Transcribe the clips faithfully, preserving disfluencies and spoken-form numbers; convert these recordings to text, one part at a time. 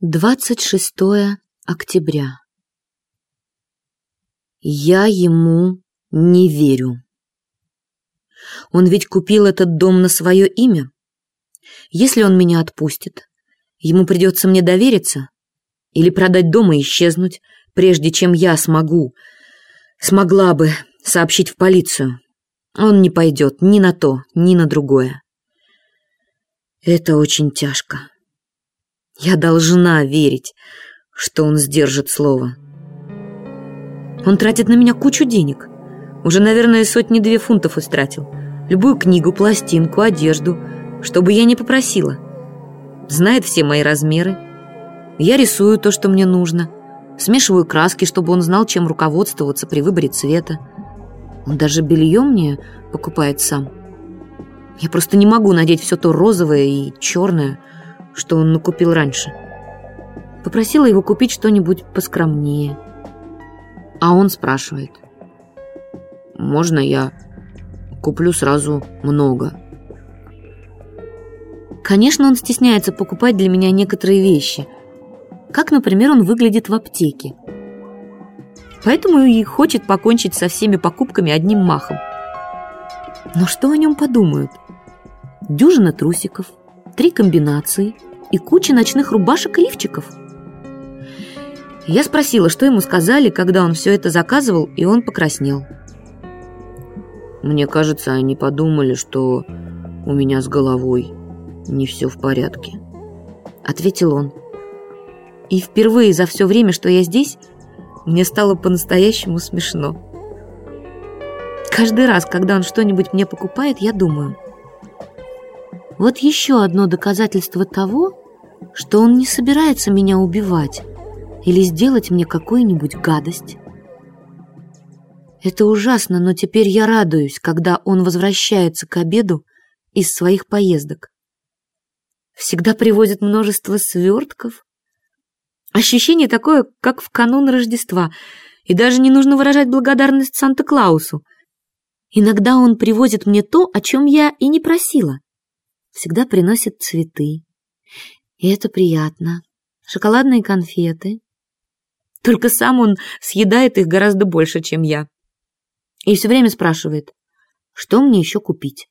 двадцать шестое октября. Я ему не верю. Он ведь купил этот дом на свое имя. Если он меня отпустит, ему придется мне довериться или продать дом и исчезнуть, прежде чем я смогу, смогла бы сообщить в полицию. Он не пойдет ни на то, ни на другое. Это очень тяжко. Я должна верить, что он сдержит слово. Он тратит на меня кучу денег. Уже, наверное, сотни-две фунтов истратил. Любую книгу, пластинку, одежду, что бы я ни попросила. Знает все мои размеры. Я рисую то, что мне нужно. Смешиваю краски, чтобы он знал, чем руководствоваться при выборе цвета. Он даже белье мне покупает сам. Я просто не могу надеть все то розовое и черное, что он накупил раньше. Попросила его купить что-нибудь поскромнее. А он спрашивает: «Можно я куплю сразу много?» Конечно, он стесняется покупать для меня некоторые вещи, как, например, он выглядит в аптеке. Поэтому и хочет покончить со всеми покупками одним махом. Но что о нем подумают? Дюжина трусиков, три комбинации и куча ночных рубашек и лифчиков. Я спросила, что ему сказали, когда он все это заказывал, и он покраснел. «Мне кажется, они подумали, что у меня с головой не все в порядке», — ответил он. И впервые за все время, что я здесь, мне стало по-настоящему смешно. Каждый раз, когда он что-нибудь мне покупает, я думаю: вот еще одно доказательство того, что он не собирается меня убивать или сделать мне какую-нибудь гадость. Это ужасно, но теперь я радуюсь, когда он возвращается к обеду из своих поездок. Всегда привозит множество свертков. Ощущение такое, как в канун Рождества, и даже не нужно выражать благодарность Санта-Клаусу. Иногда он привозит мне то, о чем я и не просила. Всегда приносит цветы. И это приятно. Шоколадные конфеты. Только сам он съедает их гораздо больше, чем я. И все время спрашивает, что мне еще купить.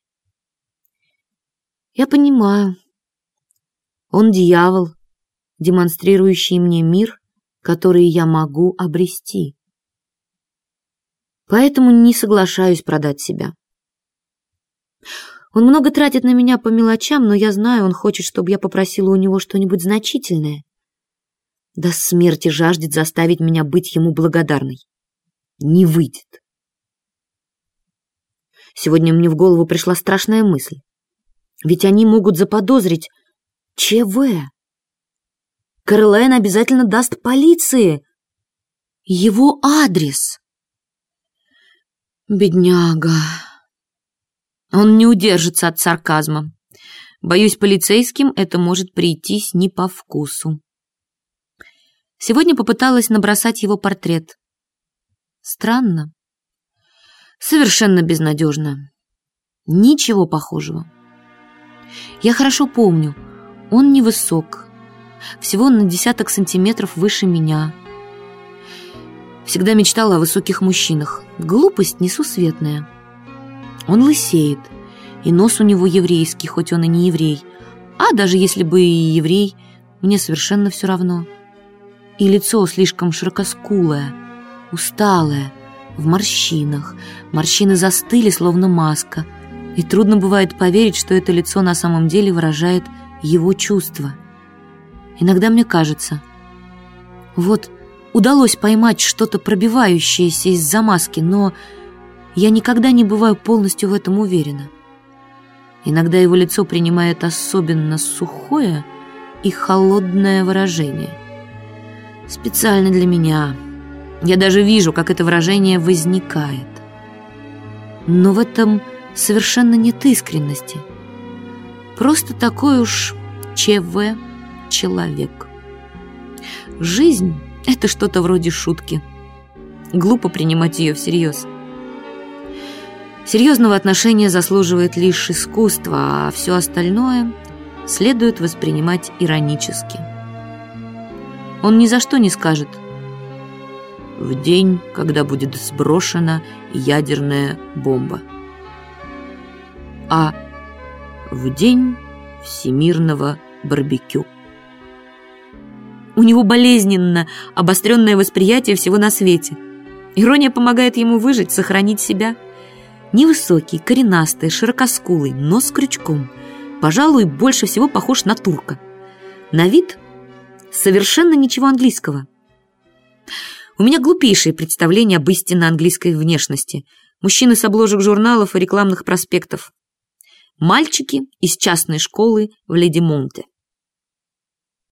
Я понимаю. Он дьявол, демонстрирующий мне мир, который я могу обрести. Поэтому не соглашаюсь продать себя. Он много тратит на меня по мелочам, но я знаю, он хочет, чтобы я попросила у него что-нибудь значительное. До смерти жаждет заставить меня быть ему благодарной. Не выйдет. Сегодня мне в голову пришла страшная мысль. Ведь они могут заподозрить ЧВ. Кэролайн обязательно даст полиции его адрес. Бедняга. Он не удержится от сарказма. Боюсь, полицейским это может прийтись не по вкусу. Сегодня попыталась набросать его портрет. Странно. Совершенно безнадежно. Ничего похожего. Я хорошо помню, он невысок, всего на десяток сантиметров выше меня. Всегда мечтала о высоких мужчинах. Глупость несусветная. Он лысеет, и нос у него еврейский, хоть он и не еврей. А даже если бы и еврей, мне совершенно все равно. И лицо слишком широкоскулое, усталое, в морщинах. Морщины застыли, словно маска. И трудно бывает поверить, что это лицо на самом деле выражает его чувства. Иногда мне кажется, вот удалось поймать что-то пробивающееся из-за маски, но я никогда не бываю полностью в этом уверена. Иногда его лицо принимает особенно сухое и холодное выражение. Специально для меня. Я даже вижу, как это выражение возникает. Но в этом совершенно нет искренности. Просто такой уж ЧВ человек. Жизнь — это что-то вроде шутки. Глупо принимать ее всерьез. Серьезного отношения заслуживает лишь искусство, а все остальное следует воспринимать иронически. Он ни за что не скажет: в день, когда будет сброшена ядерная бомба, а в день всемирного барбекю. У него болезненно обостренное восприятие всего на свете. Ирония помогает ему выжить, сохранить себя. Невысокий, коренастый, широкоскулый, но с крючком. Пожалуй, больше всего похож на турка. На вид совершенно ничего английского. У меня глупейшее представление об истинно английской внешности. Мужчины с обложек журналов и рекламных проспектов. Мальчики из частной школы в Леди Монте.